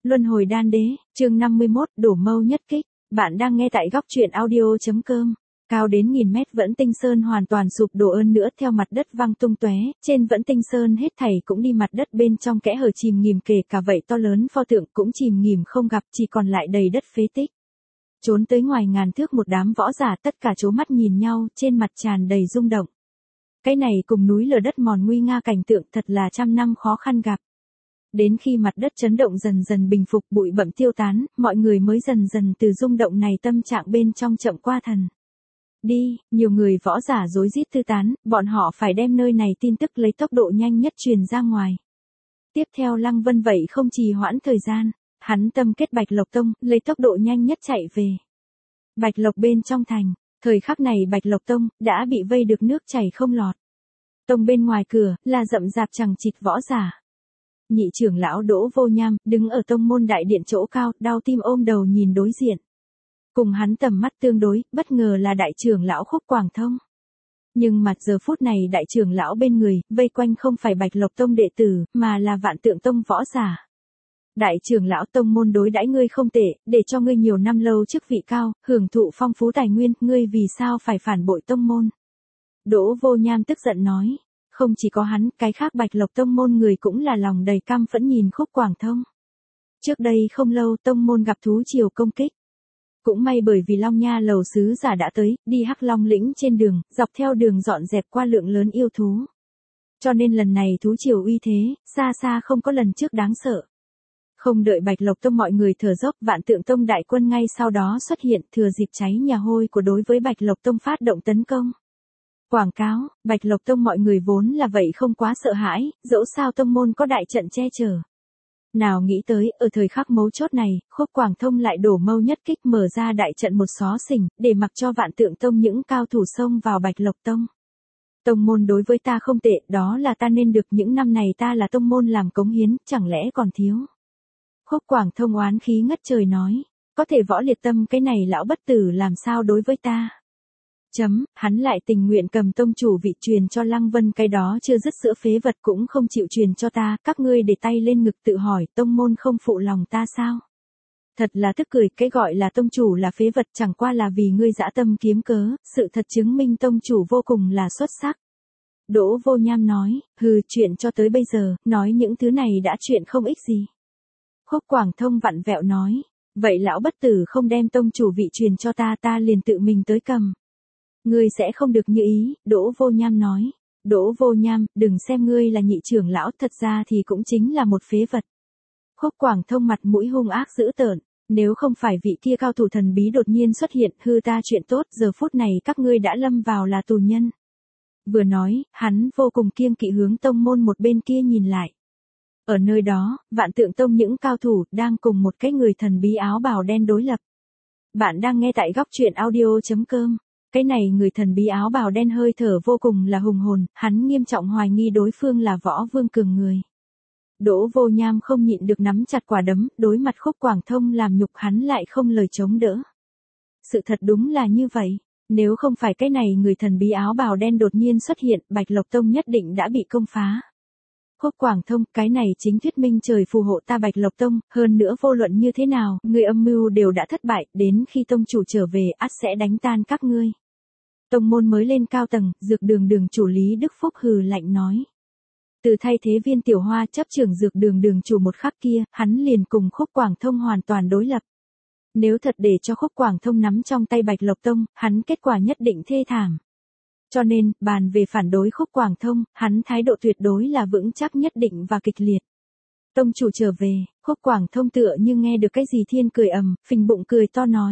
Luân hồi đan đế, chương 51, đổ mâu nhất kích. Bạn đang nghe tại góc truyện audio.com. Cao đến 1000 mét Vẫn Tinh Sơn hoàn toàn sụp đổ ơn nữa theo mặt đất văng tung tóe, trên Vẫn Tinh Sơn hết thảy cũng đi mặt đất bên trong kẽ hở chìm nghỉm, kể cả vậy to lớn pho tượng cũng chìm nghỉm không gặp, chỉ còn lại đầy đất phế tích. Trốn tới ngoài ngàn thước một đám võ giả tất cả trố mắt nhìn nhau, trên mặt tràn đầy rung động. Cái này cùng núi lở đất mòn nguy nga cảnh tượng thật là trăm năm khó khăn gặp. Đến khi mặt đất chấn động dần dần bình phục, bụi bặm tiêu tán, mọi người mới dần dần từ rung động này tâm trạng bên trong chậm qua thần. Đi, nhiều người võ giả rối rít tư tán, bọn họ phải đem nơi này tin tức lấy tốc độ nhanh nhất truyền ra ngoài. Tiếp theo Lăng Vân vậy không trì hoãn thời gian, hắn tâm kết Bạch Lộc Tông, lấy tốc độ nhanh nhất chạy về. Bạch Lộc bên trong thành, thời khắc này Bạch Lộc Tông đã bị vây được nước chảy không lọt. Tông bên ngoài cửa là rậm rạp chằng chịt võ giả. Nhị trưởng lão Đỗ Vô Nham đứng ở tông môn đại điện chỗ cao, đau tim ôm đầu nhìn đối diện. Cùng hắn tầm mắt tương đối, bất ngờ là đại trưởng lão Khúc Quảng Thông. Nhưng mà giờ phút này đại trưởng lão bên người, vây quanh không phải Bạch Lộc Tông đệ tử, mà là Vạn Tượng Tông võ giả. Đại trưởng lão tông môn đối đãi ngươi không tệ, để cho ngươi nhiều năm lâu chức vị cao, hưởng thụ phong phú tài nguyên, ngươi vì sao phải phản bội tông môn? Đỗ Vô Nham tức giận nói. Không chỉ có hắn, cái khác Bạch Lộc Tông môn người cũng là lòng đầy căm phẫn nhìn Khúc Quảng Thông. Trước đây không lâu tông môn gặp thú triều công kích. Cũng may bởi vì Long Nha lầu sứ giả đã tới, đi Hắc Long lĩnh trên đường, dọc theo đường dọn dẹp qua lượng lớn yêu thú. Cho nên lần này thú triều uy thế, xa xa không có lần trước đáng sợ. Không đợi Bạch Lộc Tông mọi người thở dốc, Vạn Tượng Tông đại quân ngay sau đó xuất hiện, thừa dịp cháy nhà hôi của đối với Bạch Lộc Tông phát động tấn công. Quảng cáo, Bạch Lộc Tông mọi người vốn là vậy không quá sợ hãi, dẫu sao tông môn có đại trận che chở. Nào nghĩ tới, ở thời khắc mấu chốt này, Khúc Quảng Thông lại đổ mâu nhất kích mở ra đại trận một xó xỉnh, để mặc cho Vạn Tượng Tông những cao thủ xông vào Bạch Lộc Tông. Tông môn đối với ta không tệ, đó là ta nên được, những năm này ta là tông môn làm cống hiến, chẳng lẽ còn thiếu. Khúc Quảng Thông oán khí ngất trời nói, có thể Võ Liệt Tâm cái này lão bất tử làm sao đối với ta. Hắn lại tình nguyện cầm tông chủ vị truyền cho Lăng Vân, cái đó chưa dứt sữa phế vật cũng không chịu truyền cho ta, các ngươi để tay lên ngực tự hỏi tông môn không phụ lòng ta sao? Thật là tức cười, cái gọi là tông chủ là phế vật chẳng qua là vì ngươi dã tâm kiếm cớ, sự thật chứng minh tông chủ vô cùng là xuất sắc. Đỗ Vô Nham nói, chuyện cho tới bây giờ, nói những thứ này đã chuyện không ích gì. Khúc Quảng Thông vặn vẹo nói, vậy lão bất tử không đem tông chủ vị truyền cho ta, ta liền tự mình tới cầm. Ngươi sẽ không được như ý, Đỗ Vô Nham nói. Đỗ Vô Nham, đừng xem ngươi là nhị trưởng lão, thật ra thì cũng chính là một phế vật. Khúc Quảng Thông mặt mũi hung ác dữ tợn, nếu không phải vị kia cao thủ thần bí đột nhiên xuất hiện, hư ta chuyện tốt, giờ phút này các ngươi đã lâm vào là tù nhân. Vừa nói, hắn vô cùng kiêng kỵ hướng tông môn một bên kia nhìn lại. Ở nơi đó, Vạn Tượng Tông những cao thủ đang cùng một cái người thần bí áo bào đen đối lập. Bạn đang nghe tại góc truyện audio.com. Cái này người thần bí áo bào đen hơi thở vô cùng là hùng hồn, hắn nghiêm trọng hoài nghi đối phương là Võ Vương cường người. Đỗ Vô Nham không nhịn được nắm chặt quả đấm, đối mặt Khúc Quảng Thông làm nhục hắn lại không lời chống đỡ. Sự thật đúng là như vậy, nếu không phải cái này người thần bí áo bào đen đột nhiên xuất hiện, Bạch Lộc Tông nhất định đã bị công phá. Khúc Quảng Thông, cái này chính thuyết minh trời phù hộ ta Bạch Lộc Tông, hơn nữa vô luận như thế nào, người âm mưu đều đã thất bại, đến khi tông chủ trở về, ắt sẽ đánh tan các ngươi. Tông môn mới lên cao tầng, Dược Đường đường chủ Lý Đức Phúc hừ lạnh nói. Từ thay thế Viên Tiểu Hoa chấp trưởng Dược Đường đường chủ một khắc kia, hắn liền cùng Khúc Quảng Thông hoàn toàn đối lập. Nếu thật để cho Khúc Quảng Thông nắm trong tay Bạch Lộc Tông, hắn kết quả nhất định thê thảm. Cho nên, bàn về phản đối Khúc Quảng Thông, hắn thái độ tuyệt đối là vững chắc nhất định và kịch liệt. Tông chủ trở về, Khúc Quảng Thông tựa như nghe được cái gì thiên cười ầm, phình bụng cười to nói.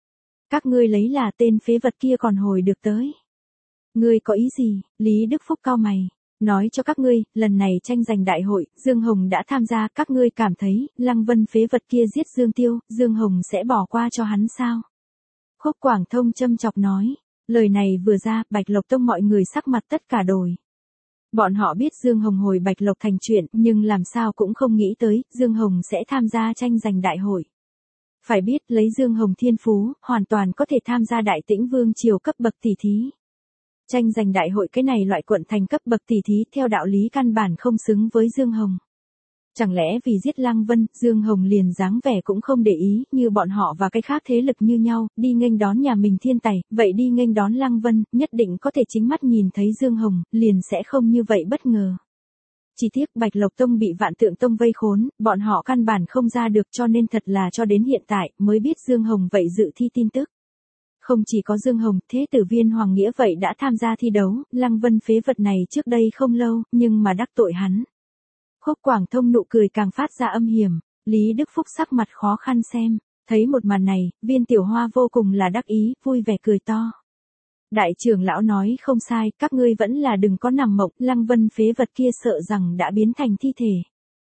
Các ngươi lấy là tên phế vật kia còn hồi được tới. Ngươi có ý gì? Lý Đức Phúc cau mày, nói cho các ngươi, lần này tranh giành đại hội, Dương Hồng đã tham gia, các ngươi cảm thấy, Lăng Vân phế vật kia giết Dương Tiêu, Dương Hồng sẽ bỏ qua cho hắn sao? Khúc Quảng Thông châm chọc nói. Lời này vừa ra, Bạch Lộc Tông mọi người sắc mặt tất cả đổi. Bọn họ biết Dương Hồng hồi Bạch Lộc thành chuyện, nhưng làm sao cũng không nghĩ tới, Dương Hồng sẽ tham gia tranh giành đại hội. Phải biết, lấy Dương Hồng thiên phú, hoàn toàn có thể tham gia Đại Tĩnh Vương triều cấp bậc tỷ thí. Tranh giành đại hội cái này loại quận thành cấp bậc tỷ thí theo đạo lý căn bản không xứng với Dương Hồng. Chẳng lẽ vì giết Lăng Vân, Dương Hồng liền dáng vẻ cũng không để ý, như bọn họ và cái khác thế lực như nhau, đi nghênh đón nhà mình thiên tài, vậy đi nghênh đón Lăng Vân, nhất định có thể chính mắt nhìn thấy Dương Hồng, liền sẽ không như vậy bất ngờ. Chỉ tiếc Bạch Lộc Tông bị Vạn Tượng Tông vây khốn, bọn họ căn bản không ra được cho nên thật là cho đến hiện tại mới biết Dương Hồng vậy dự thi tin tức. Không chỉ có Dương Hồng, Thế Tử Viên Hoàng Nghĩa vậy đã tham gia thi đấu, Lăng Vân phế vật này trước đây không lâu, nhưng mà đắc tội hắn. Khúc Quảng Thông nụ cười càng phát ra âm hiểm, Lý Đức Phúc sắc mặt khó khăn xem, thấy một màn này, Viên Tiểu Hoa vô cùng là đắc ý, vui vẻ cười to. Đại trưởng lão nói không sai, các ngươi vẫn là đừng có nằm mộng, Lăng Vân phế vật kia sợ rằng đã biến thành thi thể.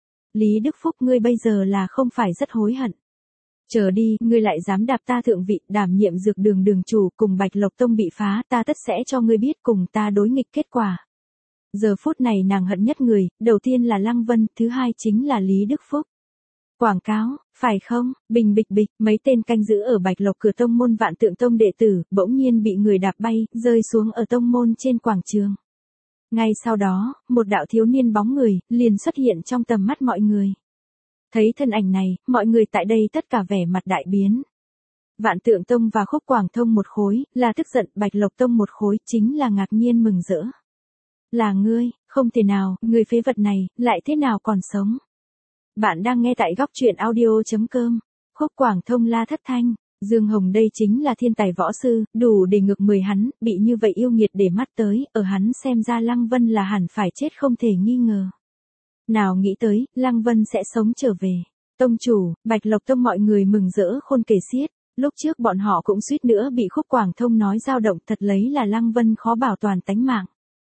Lý Đức Phúc ngươi bây giờ là không phải rất hối hận. Chờ đi, ngươi lại dám đạp ta thượng vị, đảm nhiệm dược đường đường chủ, cùng Bạch Lộc Tông bị phá, ta tất sẽ cho ngươi biết cùng ta đối nghịch kết quả. Giờ phút này nàng hận nhất người, đầu tiên là Lăng Vân, thứ hai chính là Lý Đức Phúc. Quảng cáo, phải không, bình bịch bịch, mấy tên canh giữ ở Bạch Lộc cửa tông môn Vạn Tượng Tông đệ tử, bỗng nhiên bị người đạp bay, rơi xuống ở tông môn trên quảng trường. Ngay sau đó, một đạo thiếu niên bóng người, liền xuất hiện trong tầm mắt mọi người. Thấy thân ảnh này, mọi người tại đây tất cả vẻ mặt đại biến. Vạn Tượng Tông và Khúc Quảng Thông một khối, là tức giận, Bạch Lộc Tông một khối, chính là ngạc nhiên mừng rỡ. Là ngươi, không thể nào, người phế vật này, lại thế nào còn sống. Bạn đang nghe tại góc truyện audio.com. Khúc Quảng Thông la thất thanh, Dương Hồng đây chính là thiên tài võ sư, đủ để ngược 10 hắn, bị như vậy yêu nghiệt để mắt tới, ở hắn xem ra Lăng Vân là hẳn phải chết không thể nghi ngờ. Nào nghĩ tới, Lăng Vân sẽ sống trở về. Tông chủ, Bạch Lộc Tông mọi người mừng rỡ khôn kể xiết, lúc trước bọn họ cũng suýt nữa bị Khúc Quảng Thông nói dao động, thật lấy là Lăng Vân khó bảo toàn tánh mạng.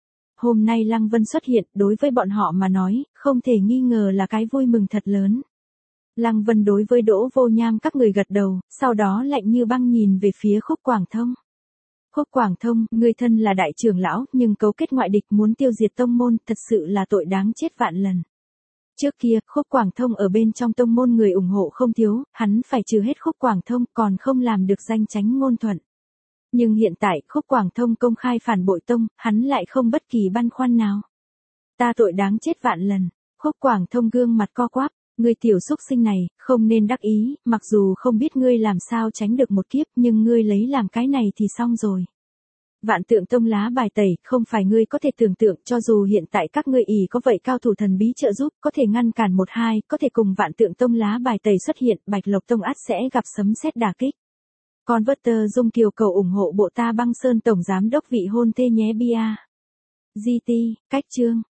Hôm nay Lăng Vân xuất hiện, đối với bọn họ mà nói, không thể nghi ngờ là cái vui mừng thật lớn. Lăng Vân đối với Đỗ Vô Nham các người gật đầu, sau đó lạnh như băng nhìn về phía Khúc Quảng Thông. Khúc Quảng Thông, ngươi thân là đại trưởng lão, nhưng cấu kết ngoại địch muốn tiêu diệt tông môn, thật sự là tội đáng chết vạn lần. Trước kia, Khúc Quảng Thông ở bên trong tông môn người ủng hộ không thiếu, hắn phải trừ hết Khúc Quảng Thông, còn không làm được danh chánh ngôn thuận. Nhưng hiện tại, Khúc Quảng Thông công khai phản bội tông, hắn lại không bất kỳ băn khoăn nào. Ta tội đáng chết vạn lần. Khúc Quảng Thông gương mặt co quắp, ngươi tiểu xúc sinh này, không nên đắc ý, mặc dù không biết ngươi làm sao tránh được một kiếp, nhưng ngươi lấy làm cái này thì xong rồi. Vạn Tượng Tông lá bài tẩy, không phải ngươi có thể tưởng tượng, cho dù hiện tại các ngươi ỷ có vậy cao thủ thần bí trợ giúp, có thể ngăn cản một hai, có thể cùng Vạn Tượng Tông lá bài tẩy xuất hiện, Bạch Lộc Tông ắt sẽ gặp sấm sét đả kích. Converter Dung Kiều cầu ủng hộ bộ ta Băng Sơn Tổng Giám đốc vị hôn thê nhé bia. GT, cách chương.